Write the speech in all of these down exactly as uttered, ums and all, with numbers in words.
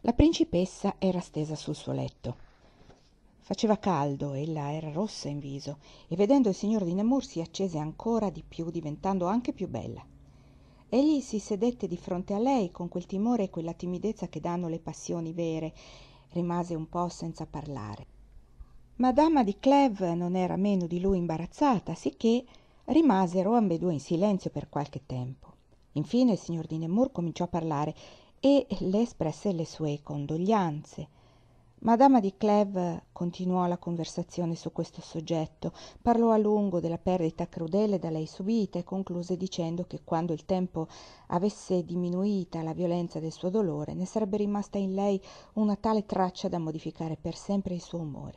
La principessa era stesa sul suo letto. Faceva caldo, ella era rossa in viso e vedendo il signor di Nemours si accese ancora di più, diventando anche più bella. Egli si sedette di fronte a lei con quel timore e quella timidezza che danno le passioni vere. Rimase un po' senza parlare. Madama di Clèves non era meno di lui imbarazzata, sicché rimasero ambedue in silenzio per qualche tempo. Infine il signor di Nemours cominciò a parlare e le espresse le sue condoglianze. Madama di Clèves continuò la conversazione su questo soggetto, parlò a lungo della perdita crudele da lei subita e concluse dicendo che quando il tempo avesse diminuita la violenza del suo dolore ne sarebbe rimasta in lei una tale traccia da modificare per sempre il suo umore.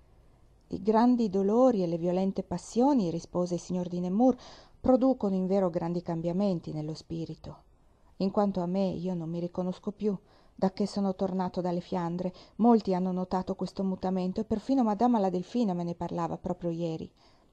I grandi dolori e le violente passioni, rispose il signor di Nemours, producono invero grandi cambiamenti nello spirito. In quanto a me, io non mi riconosco più. Da che sono tornato dalle Fiandre, molti hanno notato questo mutamento e perfino Madama la Delfina me ne parlava proprio ieri.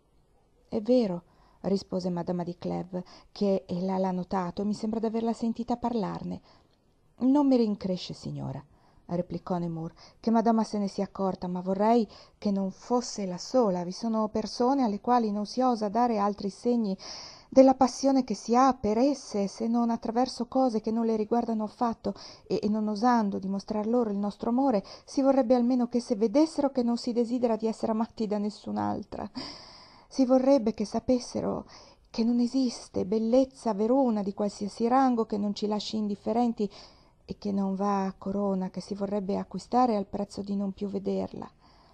È vero, rispose Madama di Clèves, che ella l'ha notato e mi sembra d'averla sentita parlarne. Non mi rincresce, signora, replicò Nemours, che Madama se ne sia accorta, ma vorrei che non fosse la sola. Vi sono persone alle quali non si osa dare altri segni della passione che si ha per esse, se non attraverso cose che non le riguardano affatto, e, e non osando dimostrar loro il nostro amore, si vorrebbe almeno che se vedessero che non si desidera di essere amati da nessun'altra. Si vorrebbe che sapessero che non esiste bellezza veruna di qualsiasi rango che non ci lasci indifferenti e che non va a corona, che si vorrebbe acquistare al prezzo di non più vederla.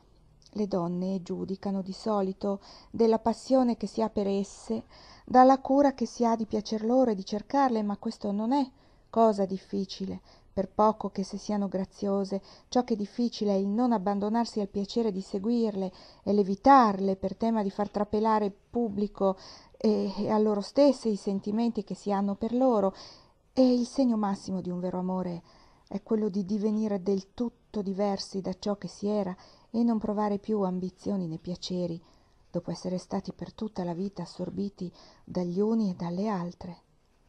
Le donne giudicano di solito della passione che si ha per esse dalla cura che si ha di piacer loro e di cercarle, ma questo non è cosa difficile, per poco che se siano graziose. Ciò che è difficile è il non abbandonarsi al piacere di seguirle e l'evitarle per tema di far trapelare il pubblico e, e a loro stesse i sentimenti che si hanno per loro. E il segno massimo di un vero amore è quello di divenire del tutto diversi da ciò che si era e non provare più ambizioni né piaceri, dopo essere stati per tutta la vita assorbiti dagli uni e dalle altre.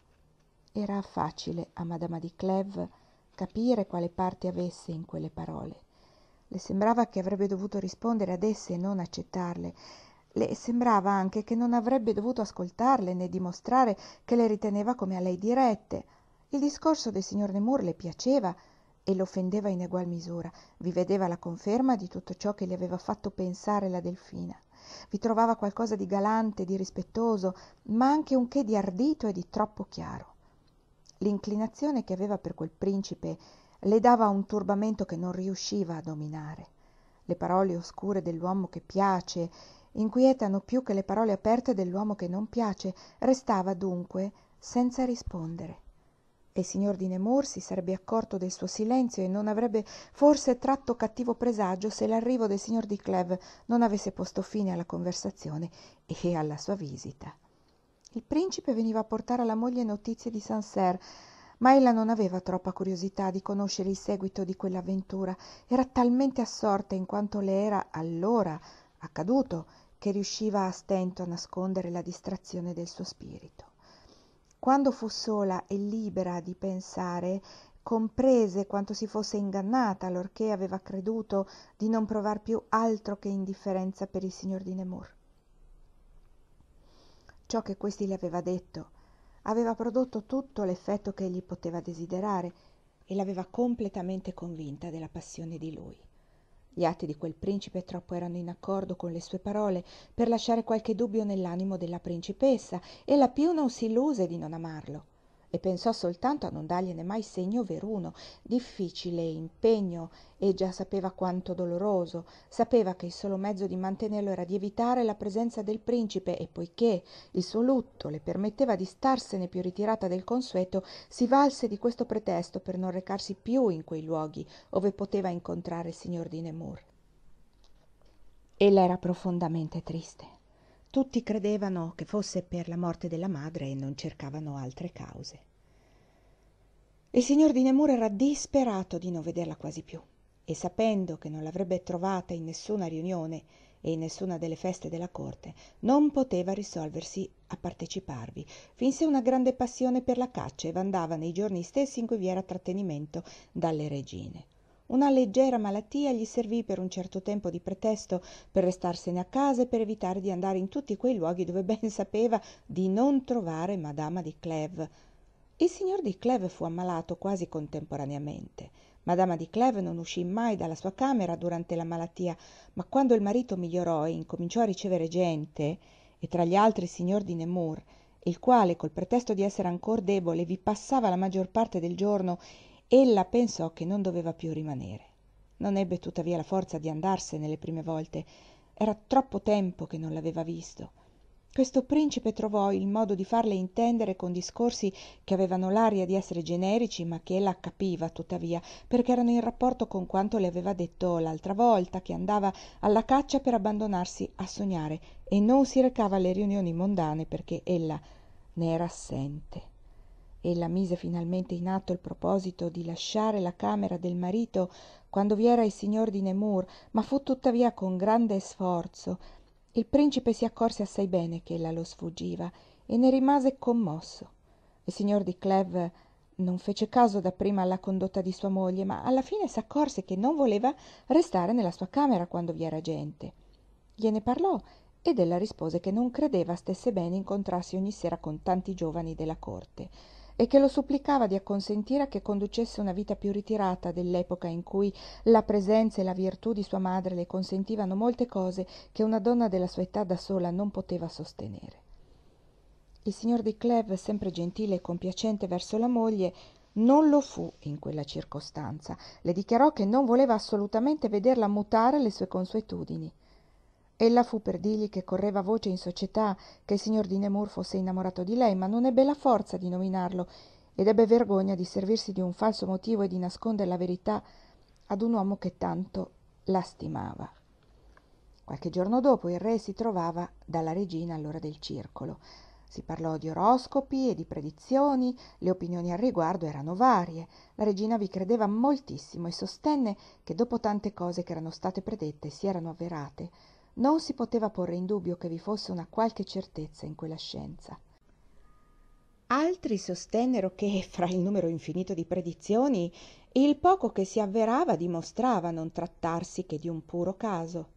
Era facile a Madama di Clèves capire quale parte avesse in quelle parole. Le sembrava che avrebbe dovuto rispondere ad esse e non accettarle. Le sembrava anche che non avrebbe dovuto ascoltarle né dimostrare che le riteneva come a lei dirette. Il discorso del signor Nemours le piaceva e l'offendeva in egual misura. Vi vedeva la conferma di tutto ciò che le aveva fatto pensare la Delfina. Vi trovava qualcosa di galante, di rispettoso, ma anche un che di ardito e di troppo chiaro. L'inclinazione che aveva per quel principe le dava un turbamento che non riusciva a dominare. Le parole oscure dell'uomo che piace inquietano più che le parole aperte dell'uomo che non piace. Restava dunque senza rispondere. E il signor di Nemours si sarebbe accorto del suo silenzio e non avrebbe forse tratto cattivo presagio se l'arrivo del signor di Clèves non avesse posto fine alla conversazione e alla sua visita. Il principe veniva a portare alla moglie notizie di Sancerre, ma ella non aveva troppa curiosità di conoscere il seguito di quell'avventura. Era talmente assorta in quanto le era allora accaduto che riusciva a stento a nascondere la distrazione del suo spirito. Quando fu sola e libera di pensare, comprese quanto si fosse ingannata allorché aveva creduto di non provar più altro che indifferenza per il signor di Nemours. Ciò che questi le aveva detto aveva prodotto tutto l'effetto che egli poteva desiderare e l'aveva completamente convinta della passione di lui. Gli atti di quel principe troppo erano in accordo con le sue parole per lasciare qualche dubbio nell'animo della principessa, e la più non si illuse di non amarlo e pensò soltanto a non dargliene mai segno veruno. Difficile impegno, e già sapeva quanto doloroso. Sapeva che il solo mezzo di mantenerlo era di evitare la presenza del principe, e poiché il suo lutto le permetteva di starsene più ritirata del consueto, si valse di questo pretesto per non recarsi più in quei luoghi ove poteva incontrare il signor di Nemours. Ella era profondamente triste. Tutti credevano che fosse per la morte della madre e non cercavano altre cause. Il signor di Nemours era disperato di non vederla quasi più, e sapendo che non l'avrebbe trovata in nessuna riunione e in nessuna delle feste della corte non poteva risolversi a parteciparvi. Finse una grande passione per la caccia e andava nei giorni stessi in cui vi era trattenimento dalle regine. Una leggera malattia gli servì per un certo tempo di pretesto per restarsene a casa e per evitare di andare in tutti quei luoghi dove ben sapeva di non trovare Madama di Clèves. Il signor di Clèves fu ammalato quasi contemporaneamente. Madama di Clèves non uscì mai dalla sua camera durante la malattia, ma quando il marito migliorò e incominciò a ricevere gente, e tra gli altri il signor di Nemours, il quale col pretesto di essere ancor debole vi passava la maggior parte del giorno, ella pensò che non doveva più rimanere. Non ebbe tuttavia la forza di andarsene le prime volte. Era troppo tempo che non l'aveva visto. Questo principe trovò il modo di farle intendere con discorsi che avevano l'aria di essere generici, ma che ella capiva tuttavia, perché erano in rapporto con quanto le aveva detto l'altra volta, che andava alla caccia per abbandonarsi a sognare e non si recava alle riunioni mondane perché ella ne era assente. Ella mise finalmente in atto il proposito di lasciare la camera del marito quando vi era il signor di Nemours, ma fu tuttavia con grande sforzo. Il principe si accorse assai bene che ella lo sfuggiva e ne rimase commosso. Il signor di Clèves non fece caso dapprima alla condotta di sua moglie, ma alla fine s'accorse che non voleva restare nella sua camera quando vi era gente. Gliene parlò ed ella rispose che non credeva stesse bene incontrarsi ogni sera con tanti giovani della corte e che lo supplicava di acconsentire a che conducesse una vita più ritirata dell'epoca in cui la presenza e la virtù di sua madre le consentivano molte cose che una donna della sua età da sola non poteva sostenere. Il signor di Clèves, sempre gentile e compiacente verso la moglie, non lo fu in quella circostanza. Le dichiarò che non voleva assolutamente vederla mutare le sue consuetudini. Ella fu per dirgli che correva voce in società che il signor di Nemours fosse innamorato di lei, ma non ebbe la forza di nominarlo ed ebbe vergogna di servirsi di un falso motivo e di nascondere la verità ad un uomo che tanto la stimava. Qualche giorno dopo il re si trovava dalla regina all'ora del circolo. Si parlò di oroscopi e di predizioni, le opinioni al riguardo erano varie. La regina vi credeva moltissimo e sostenne che dopo tante cose che erano state predette si erano avverate, non si poteva porre in dubbio che vi fosse una qualche certezza in quella scienza. Altri sostennero che, fra il numero infinito di predizioni, il poco che si avverava dimostrava non trattarsi che di un puro caso.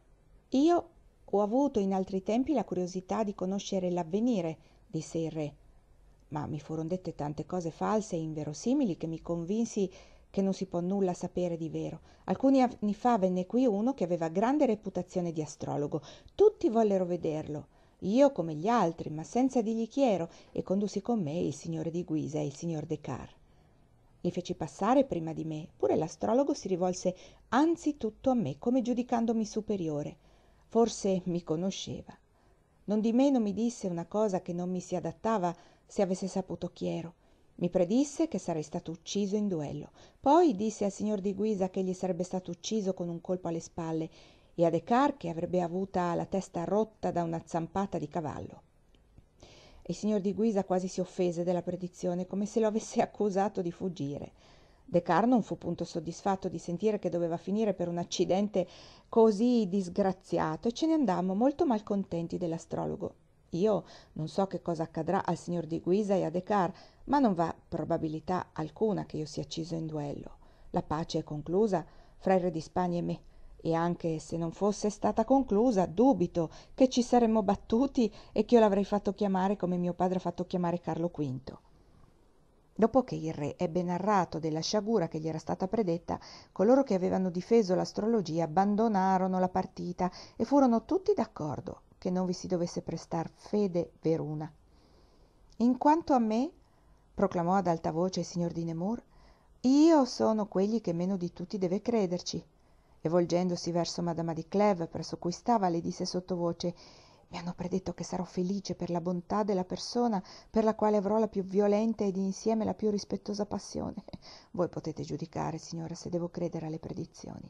Io ho avuto in altri tempi la curiosità di conoscere l'avvenire, disse il re, ma mi furono dette tante cose false e inverosimili che mi convinsi che non si può nulla sapere di vero. Alcuni anni fa venne qui uno che aveva grande reputazione di astrologo. Tutti vollero vederlo, io come gli altri, ma senza dirgli chi ero, e condussi con me il signore di Guisa e il signor Descartes. Li feci passare prima di me, pure l'astrologo si rivolse anzitutto a me, come giudicandomi superiore. Forse mi conosceva. Non di meno mi disse una cosa che non mi si adattava se avesse saputo chi ero. Mi predisse che sarei stato ucciso in duello. Poi disse al signor di Guisa che egli sarebbe stato ucciso con un colpo alle spalle e a Descartes che avrebbe avuta la testa rotta da una zampata di cavallo. Il signor di Guisa quasi si offese della predizione, come se lo avesse accusato di fuggire. Descartes non fu punto soddisfatto di sentire che doveva finire per un accidente così disgraziato e ce ne andammo molto malcontenti dell'astrologo. Io non so che cosa accadrà al signor di Guisa e a Descartes, ma non v'ha probabilità alcuna che io sia ucciso in duello. La pace è conclusa fra il re di Spagna e me, e anche se non fosse stata conclusa, dubito che ci saremmo battuti e che io l'avrei fatto chiamare come mio padre ha fatto chiamare Carlo quinto. Dopo che il re ebbe narrato della sciagura che gli era stata predetta, coloro che avevano difeso l'astrologia abbandonarono la partita e furono tutti d'accordo che non vi si dovesse prestar fede veruna. In quanto a me, proclamò ad alta voce il signor di Nemours, io sono quegli che meno di tutti deve crederci. E volgendosi verso Madama di Clèves, presso cui stava, le disse sottovoce: mi hanno predetto che sarò felice per la bontà della persona per la quale avrò la più violenta ed insieme la più rispettosa passione. Voi potete giudicare, signora, se devo credere alle predizioni.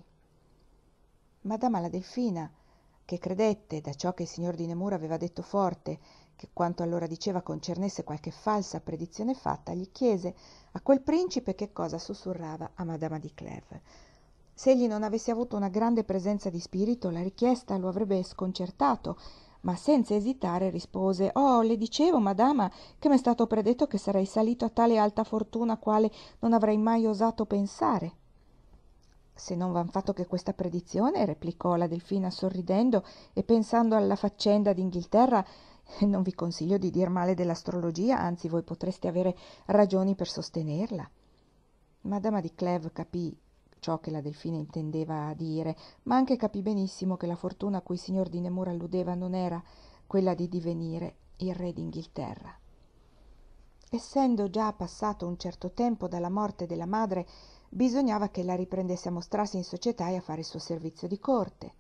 Madama la Delfina, che credette, da ciò che il signor di Nemours aveva detto forte, che quanto allora diceva concernesse qualche falsa predizione fatta, gli chiese a quel principe che cosa sussurrava a Madama di Clèves. Se egli non avesse avuto una grande presenza di spirito, la richiesta lo avrebbe sconcertato, ma senza esitare rispose: «Oh, le dicevo, madama, che m'è stato predetto che sarei salito a tale alta fortuna quale non avrei mai osato pensare». «Se non v'han fatto che questa predizione», replicò la Delfina sorridendo e pensando alla faccenda d'Inghilterra, «non vi consiglio di dir male dell'astrologia, anzi voi potreste avere ragioni per sostenerla». Madama di Clèves capì ciò che la Delfina intendeva dire, ma anche capì benissimo che la fortuna a cui il signor di Nemours alludeva non era quella di divenire il re d'Inghilterra. Essendo già passato un certo tempo dalla morte della madre, bisognava che la riprendesse a mostrarsi in società e a fare il suo servizio di corte.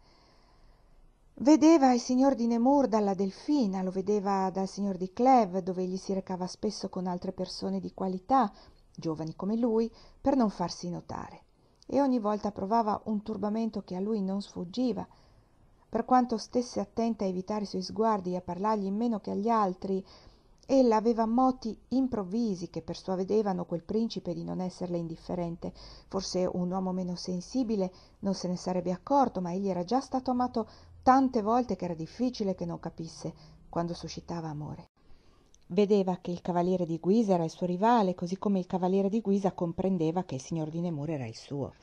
Vedeva il signor di Nemours dalla Delfina, lo vedeva dal signor di Clèves, dove egli si recava spesso con altre persone di qualità, giovani come lui, per non farsi notare, e ogni volta provava un turbamento che a lui non sfuggiva. Per quanto stesse attenta a evitare i suoi sguardi e a parlargli meno che agli altri, ella aveva moti improvvisi che persuadevano quel principe di non esserle indifferente. Forse un uomo meno sensibile non se ne sarebbe accorto, ma egli era già stato amato tante volte che era difficile che non capisse quando suscitava amore. Vedeva che il cavaliere di Guisa era il suo rivale, così come il cavaliere di Guisa comprendeva che il signor di Nemours era il suo.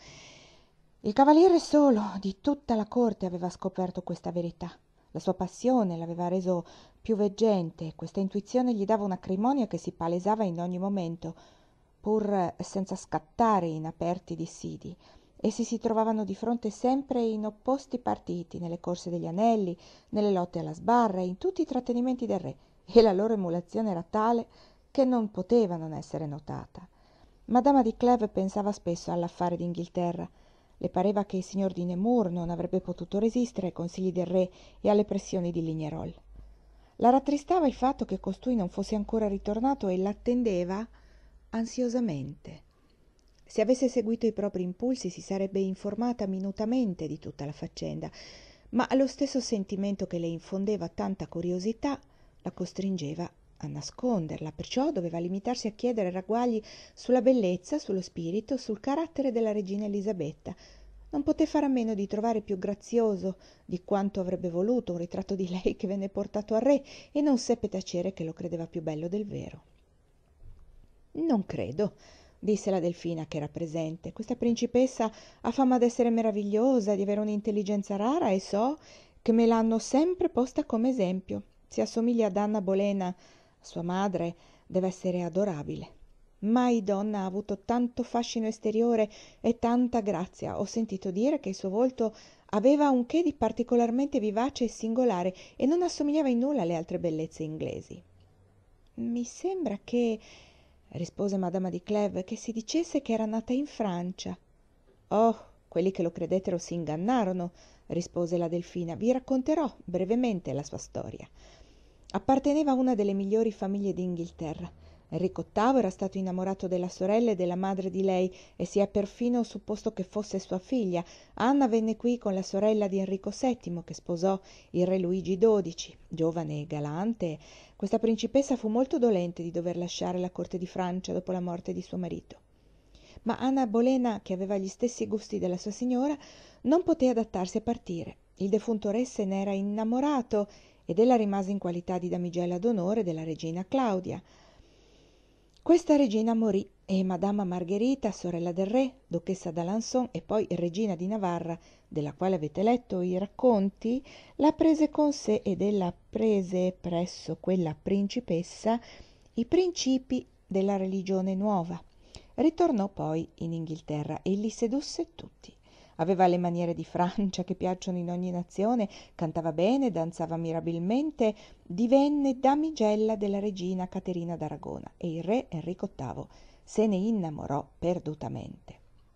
Il cavaliere solo di tutta la corte aveva scoperto questa verità. La sua passione l'aveva reso più veggente, questa intuizione gli dava un'acrimonia che si palesava in ogni momento, pur senza scattare in aperti dissidi. Essi si trovavano di fronte sempre in opposti partiti, nelle corse degli anelli, nelle lotte alla sbarra, in tutti i trattenimenti del re, e la loro emulazione era tale che non poteva non essere notata. Madama di Clèves pensava spesso all'affare d'Inghilterra. Le pareva che il signor di Nemours non avrebbe potuto resistere ai consigli del re e alle pressioni di Lignerolles. La rattristava il fatto che costui non fosse ancora ritornato e l'attendeva ansiosamente. Se avesse seguito i propri impulsi si sarebbe informata minutamente di tutta la faccenda, ma lo stesso sentimento che le infondeva tanta curiosità la costringeva a nasconderla, perciò doveva limitarsi a chiedere ragguagli sulla bellezza, sullo spirito, sul carattere della regina Elisabetta. Non poté fare a meno di trovare più grazioso di quanto avrebbe voluto un ritratto di lei che venne portato al re, e non seppe tacere che lo credeva più bello del vero. «Non credo», disse la Delfina, che era presente. «Questa principessa ha fama d'essere meravigliosa, di avere un'intelligenza rara, e so che me l'hanno sempre posta come esempio. Si assomiglia ad Anna Bolena, sua madre, deve essere adorabile. Mai donna ha avuto tanto fascino esteriore e tanta grazia. Ho sentito dire che il suo volto aveva un che di particolarmente vivace e singolare, e non assomigliava in nulla alle altre bellezze inglesi». «Mi sembra che», rispose madama di Clèves, «che si dicesse che era nata in Francia». «Oh, quelli che lo credettero si ingannarono», rispose la Delfina. «Vi racconterò brevemente la sua storia. Apparteneva a una delle migliori famiglie d'Inghilterra. Enrico ottavo era stato innamorato della sorella e della madre di lei, e si è perfino supposto che fosse sua figlia. Anna venne qui con la sorella di Enrico settimo, che sposò il re Luigi dodici. Giovane e galante, questa principessa fu molto dolente di dover lasciare la corte di Francia dopo la morte di suo marito. Ma Anna Bolena, che aveva gli stessi gusti della sua signora, non poté adattarsi a partire. Il defunto re se n'era innamorato ed ella rimase in qualità di damigella d'onore della regina Claudia. Questa regina morì e Madama Margherita, sorella del re, duchessa d'Alençon e poi regina di Navarra, della quale avete letto i racconti, la prese con sé, ed ella prese presso quella principessa i principi della religione nuova. Ritornò poi in Inghilterra e li sedusse tutti. Aveva le maniere di Francia che piacciono in ogni nazione, cantava bene, danzava mirabilmente, divenne damigella della regina Caterina d'Aragona, e il re Enrico ottavo se ne innamorò perdutamente.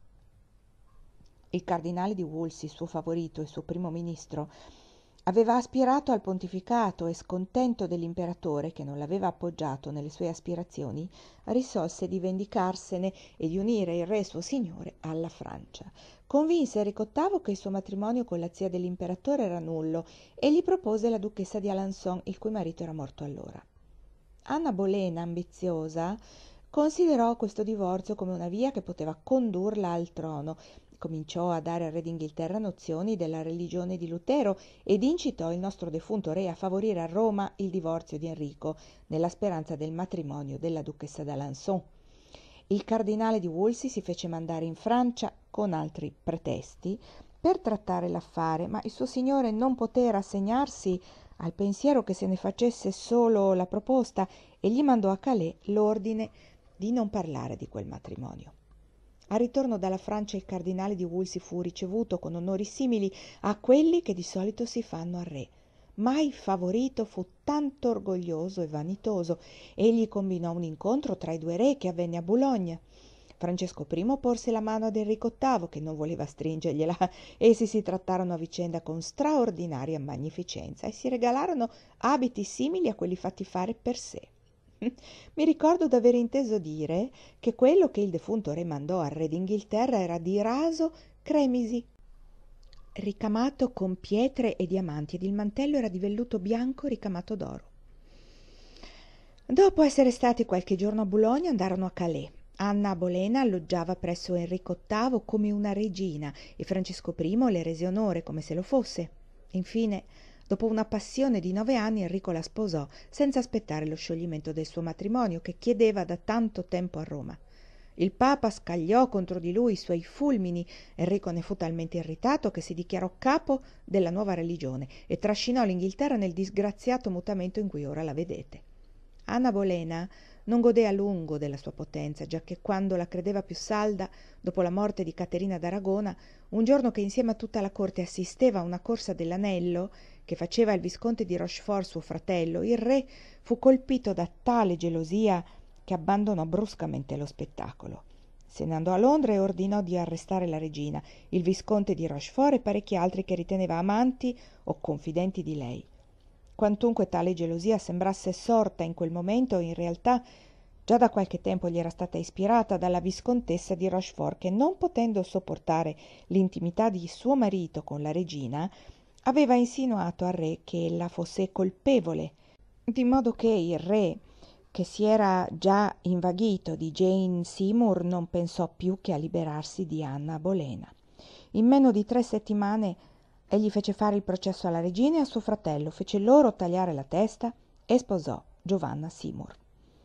Il cardinale di Wolsey, suo favorito e suo primo ministro, aveva aspirato al pontificato e, scontento dell'imperatore che non l'aveva appoggiato nelle sue aspirazioni, risolse di vendicarsene e di unire il re suo signore alla Francia. Convinse Enrico ottavo che il suo matrimonio con la zia dell'imperatore era nullo e gli propose la duchessa di Alençon, il cui marito era morto allora. Anna Bolena, ambiziosa, considerò questo divorzio come una via che poteva condurla al trono. cominciò a dare al re d'Inghilterra nozioni della religione di Lutero ed incitò il nostro defunto re a favorire a Roma il divorzio di Enrico, nella speranza del matrimonio della duchessa d'Alençon. Il cardinale di Wolsey si fece mandare in Francia con altri pretesti per trattare l'affare, ma il suo signore non poté rassegnarsi al pensiero che se ne facesse solo la proposta e gli mandò a Calais l'ordine di non parlare di quel matrimonio. Al ritorno dalla Francia il cardinale di Wolsey fu ricevuto con onori simili a quelli che di solito si fanno al re. Mai favorito fu tanto orgoglioso e vanitoso. Egli combinò un incontro tra i due re che avvenne a Boulogne. Francesco I porse la mano ad Enrico ottavo, che non voleva stringergliela. Essi si trattarono a vicenda con straordinaria magnificenza e si regalarono abiti simili a quelli fatti fare per sé. Mi ricordo d'aver inteso dire che quello che il defunto re mandò al re d'Inghilterra era di raso cremisi, ricamato con pietre e diamanti, ed il mantello era di velluto bianco ricamato d'oro. Dopo essere stati qualche giorno a Boulogne, andarono a Calais. Anna Bolena alloggiava presso Enrico ottavo come una regina e Francesco I le rese onore come se lo fosse. Infine, dopo una passione di nove anni, Enrico la sposò senza aspettare lo scioglimento del suo matrimonio che chiedeva da tanto tempo a Roma. Il Papa scagliò contro di lui i suoi fulmini. Enrico ne fu talmente irritato che si dichiarò capo della nuova religione e trascinò l'Inghilterra nel disgraziato mutamento in cui ora la vedete. Anna Bolena non godé a lungo della sua potenza, giacché quando la credeva più salda, dopo la morte di Caterina d'Aragona, un giorno che insieme a tutta la corte assisteva a una corsa dell'anello che faceva il visconte di Rochefort suo fratello, il re fu colpito da tale gelosia che abbandonò bruscamente lo spettacolo. Se ne andò a Londra e ordinò di arrestare la regina, il visconte di Rochefort e parecchi altri che riteneva amanti o confidenti di lei. Quantunque tale gelosia sembrasse sorta in quel momento, in realtà già da qualche tempo gli era stata ispirata dalla viscontessa di Rochefort, che, non potendo sopportare l'intimità di suo marito con la regina, aveva insinuato al re che ella fosse colpevole, di modo che il re, che si era già invaghito di Jane Seymour, non pensò più che a liberarsi di Anna Bolena. In meno di tre settimane egli fece fare il processo alla regina e a suo fratello, fece loro tagliare la testa e sposò Giovanna Seymour.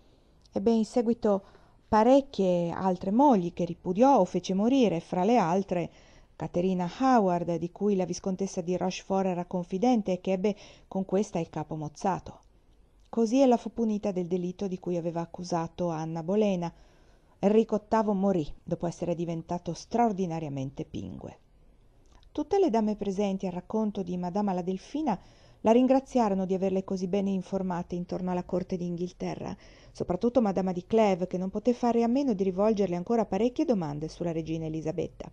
Ebbe in seguito parecchie altre mogli che ripudiò o fece morire, fra le altre Caterina Howard, di cui la viscontessa di Rochefort era confidente e che ebbe con questa il capo mozzato. Così ella fu punita del delitto di cui aveva accusato Anna Bolena. Enrico ottavo morì dopo essere diventato straordinariamente pingue. Tutte le dame presenti al racconto di Madama la Delfina la ringraziarono di averle così bene informate intorno alla corte d'Inghilterra, soprattutto Madama di Clèves, che non poté fare a meno di rivolgerle ancora parecchie domande sulla regina Elisabetta.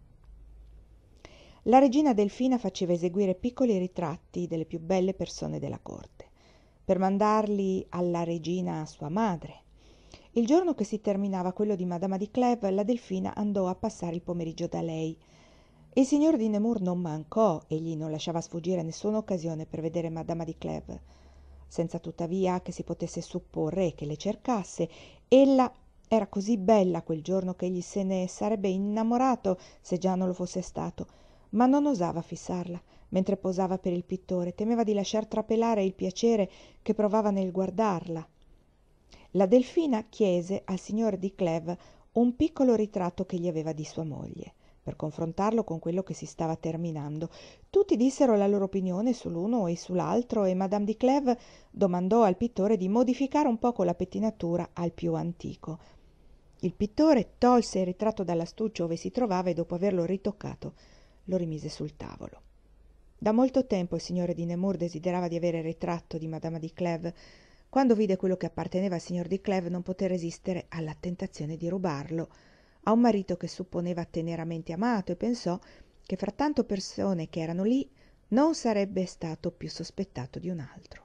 La regina Delfina faceva eseguire piccoli ritratti delle più belle persone della corte, per mandarli alla regina sua madre. Il giorno che si terminava quello di Madama di Clèves, la Delfina andò a passare il pomeriggio da lei. Il signor di Nemours non mancò, egli non lasciava sfuggire nessuna occasione per vedere Madama di Clèves, senza tuttavia che si potesse supporre che le cercasse. Ella era così bella quel giorno che egli se ne sarebbe innamorato se già non lo fosse stato, ma non osava fissarla mentre posava per il pittore, temeva di lasciar trapelare il piacere che provava nel guardarla. La Delfina chiese al signor di Clèves un piccolo ritratto che gli aveva di sua moglie, per confrontarlo con quello che si stava terminando. Tutti dissero la loro opinione sull'uno e sull'altro e Madame di Clèves domandò al pittore di modificare un poco la pettinatura al più antico. Il pittore tolse il ritratto dall'astuccio ove si trovava e dopo averlo ritoccato lo rimise sul tavolo. Da molto tempo il signore di Nemours desiderava di avere il ritratto di Madame di Clèves. Quando vide quello che apparteneva al signor di Clèves non poté resistere alla tentazione di rubarlo a un marito che supponeva teneramente amato, e pensò che fra tante persone che erano lì non sarebbe stato più sospettato di un altro.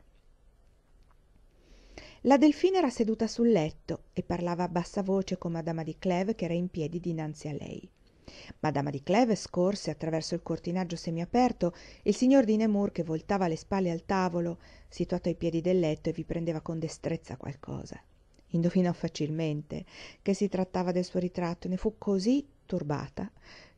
La Delfina era seduta sul letto e parlava a bassa voce con Madama di Clèves, che era in piedi dinanzi a lei. Madama di Clèves scorse attraverso il cortinaggio semiaperto il signor di Nemours, che voltava le spalle al tavolo situato ai piedi del letto e vi prendeva con destrezza qualcosa. Indovinò facilmente che si trattava del suo ritratto e ne fu così turbata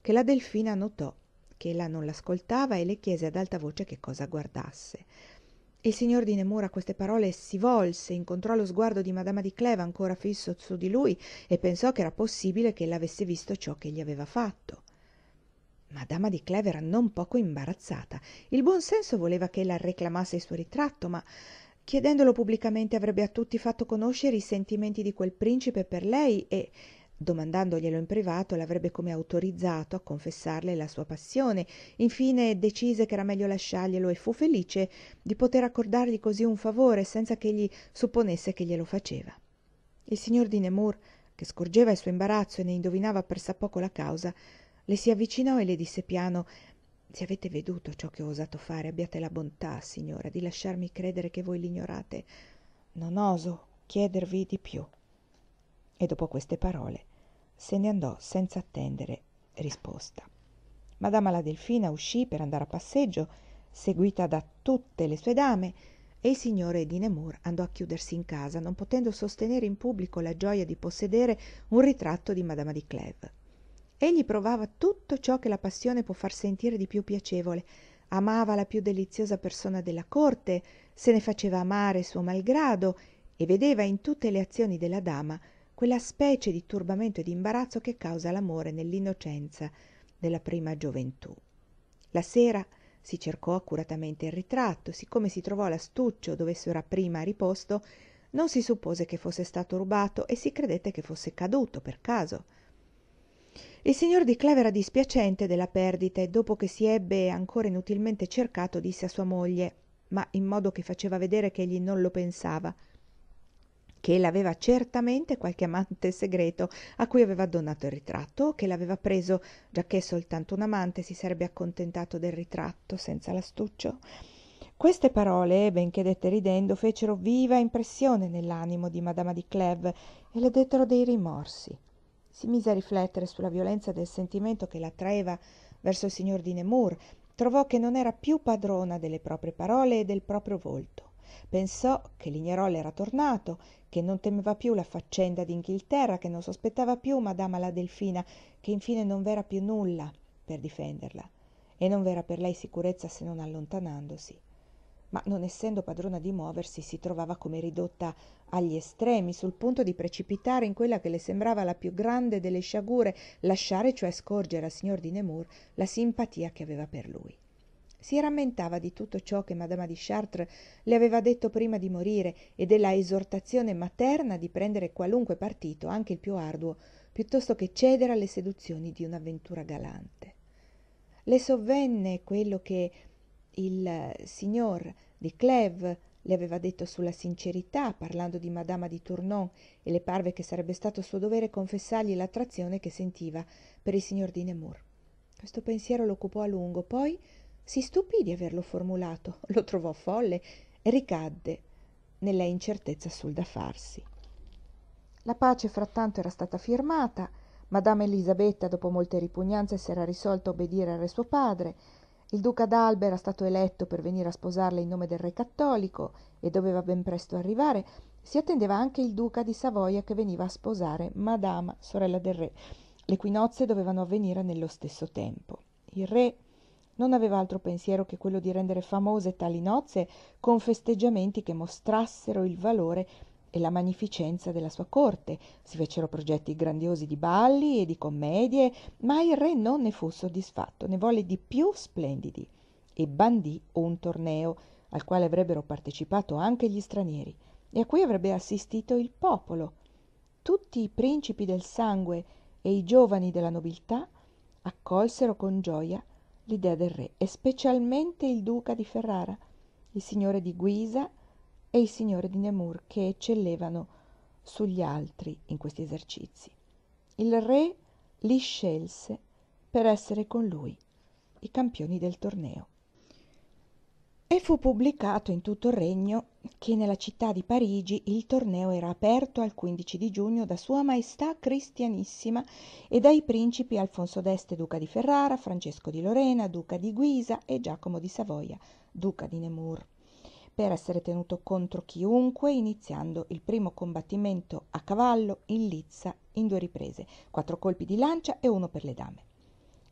che la Delfina notò che ella non l'ascoltava e le chiese ad alta voce che cosa guardasse. Il signor di Nemours a queste parole si volse, incontrò lo sguardo di madama di Clèves ancora fisso su di lui e pensò che era possibile che ella avesse visto ciò che egli aveva fatto. Madama di Clèves era non poco imbarazzata. Il buon senso voleva che ella reclamasse il suo ritratto, ma chiedendolo pubblicamente avrebbe a tutti fatto conoscere i sentimenti di quel principe per lei e, domandandoglielo in privato, l'avrebbe come autorizzato a confessarle la sua passione. Infine decise che era meglio lasciarglielo e fu felice di poter accordargli così un favore senza che egli supponesse che glielo faceva. Il signor di Nemours, che scorgeva il suo imbarazzo e ne indovinava pressappoco la causa, le si avvicinò e le disse piano: «Se avete veduto ciò che ho osato fare, abbiate la bontà, signora, di lasciarmi credere che voi l'ignorate. Non oso chiedervi di più». E dopo queste parole se ne andò senza attendere risposta. Madama la Delfina uscì per andare a passeggio, seguita da tutte le sue dame, e il signore di Nemours andò a chiudersi in casa, non potendo sostenere in pubblico la gioia di possedere un ritratto di madama di Clèves. Egli provava tutto ciò che la passione può far sentire di più piacevole, amava la più deliziosa persona della corte, se ne faceva amare suo malgrado e vedeva in tutte le azioni della dama quella specie di turbamento e di imbarazzo che causa l'amore nell'innocenza della prima gioventù. La sera si cercò accuratamente il ritratto, siccome si trovò l'astuccio dove s'era prima riposto, non si suppose che fosse stato rubato e si credette che fosse caduto per caso. Il signor di Clèves era dispiacente della perdita e dopo che si ebbe ancora inutilmente cercato disse a sua moglie, ma in modo che faceva vedere che egli non lo pensava, che ella aveva certamente qualche amante segreto a cui aveva donato il ritratto, o che l'aveva preso giacché soltanto un amante si sarebbe accontentato del ritratto senza l'astuccio. Queste parole, benché dette ridendo, fecero viva impressione nell'animo di madama di Clèves e le dettero dei rimorsi. Si mise a riflettere sulla violenza del sentimento che la traeva verso il signor di Nemours, trovò che non era più padrona delle proprie parole e del proprio volto. Pensò che Lignerolles era tornato, che non temeva più la faccenda d'Inghilterra, che non sospettava più madama la Delfina, che infine non v'era più nulla per difenderla, e non v'era per lei sicurezza se non allontanandosi. Ma non essendo padrona di muoversi, si trovava come ridotta agli estremi, sul punto di precipitare in quella che le sembrava la più grande delle sciagure, lasciare cioè scorgere al signor di Nemours la simpatia che aveva per lui. Si rammentava di tutto ciò che madama di Chartres le aveva detto prima di morire e della esortazione materna di prendere qualunque partito, anche il più arduo, piuttosto che cedere alle seduzioni di un'avventura galante. Le sovvenne quello che il signor di Clèves le aveva detto sulla sincerità, parlando di madama di Tournon, e le parve che sarebbe stato suo dovere confessargli l'attrazione che sentiva per il signor di Nemours. Questo pensiero lo occupò a lungo, poi si stupì di averlo formulato, lo trovò folle e ricadde nella incertezza sul da farsi. La pace frattanto era stata firmata, madama Elisabetta dopo molte ripugnanze s'era risolta a obbedire al re suo padre, il duca d'Alba era stato eletto per venire a sposarla in nome del re cattolico e doveva ben presto arrivare. Si attendeva anche il duca di Savoia che veniva a sposare madama, sorella del re. Le cui nozze dovevano avvenire nello stesso tempo. Il re non aveva altro pensiero che quello di rendere famose tali nozze con festeggiamenti che mostrassero il valore e la magnificenza della sua corte. Si fecero progetti grandiosi di balli e di commedie, ma il re non ne fu soddisfatto, ne volle di più splendidi e bandì un torneo al quale avrebbero partecipato anche gli stranieri e a cui avrebbe assistito il popolo. Tutti i principi del sangue e i giovani della nobiltà accolsero con gioia l'idea del re, e specialmente il duca di Ferrara, il signore di Guisa e il signore di Nemours, che eccellevano sugli altri in questi esercizi. Il re li scelse per essere con lui i campioni del torneo. E fu pubblicato in tutto il regno che nella città di Parigi il torneo era aperto al quindici di giugno da Sua Maestà Cristianissima e dai principi Alfonso d'Este, duca di Ferrara, Francesco di Lorena, duca di Guisa, e Giacomo di Savoia, duca di Nemours, per essere tenuto contro chiunque, iniziando il primo combattimento a cavallo in lizza in due riprese, quattro colpi di lancia e uno per le dame.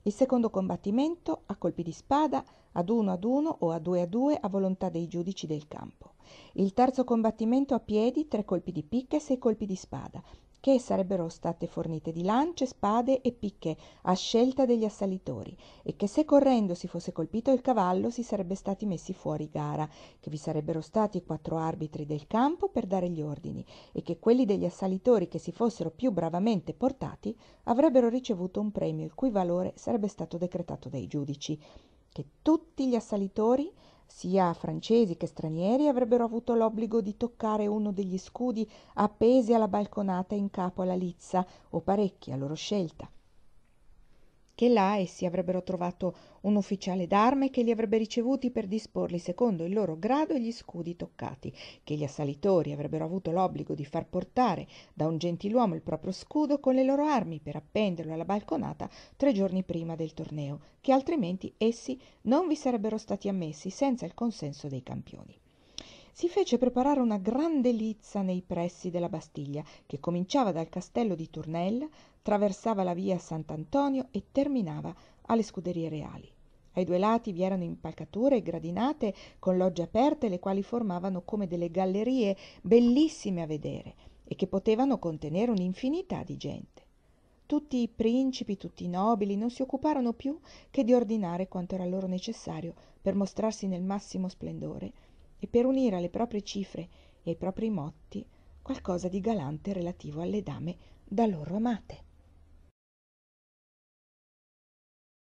Il secondo combattimento a colpi di spada, ad uno ad uno o a due a due a volontà dei giudici del campo. Il terzo combattimento a piedi, tre colpi di picca e sei colpi di spada, che sarebbero state fornite di lance, spade e picche a scelta degli assalitori, e che se correndo si fosse colpito il cavallo si sarebbe stati messi fuori gara, che vi sarebbero stati quattro arbitri del campo per dare gli ordini, e che quelli degli assalitori che si fossero più bravamente portati avrebbero ricevuto un premio il cui valore sarebbe stato decretato dai giudici, che tutti gli assalitori, sia francesi che stranieri, avrebbero avuto l'obbligo di toccare uno degli scudi appesi alla balconata in capo alla lizza, o parecchi a loro scelta, che là essi avrebbero trovato un ufficiale d'arme che li avrebbe ricevuti per disporli secondo il loro grado gli scudi toccati, che gli assalitori avrebbero avuto l'obbligo di far portare da un gentiluomo il proprio scudo con le loro armi per appenderlo alla balconata tre giorni prima del torneo, che altrimenti essi non vi sarebbero stati ammessi senza il consenso dei campioni. Si fece preparare una grande lizza nei pressi della Bastiglia, che cominciava dal castello di Tournelle, traversava la via Sant'Antonio e terminava alle scuderie reali. Ai due lati vi erano impalcature e gradinate con logge aperte, le quali formavano come delle gallerie bellissime a vedere e che potevano contenere un'infinità di gente. Tutti i principi, tutti i nobili non si occuparono più che di ordinare quanto era loro necessario per mostrarsi nel massimo splendore e per unire alle proprie cifre e ai propri motti qualcosa di galante relativo alle dame da loro amate.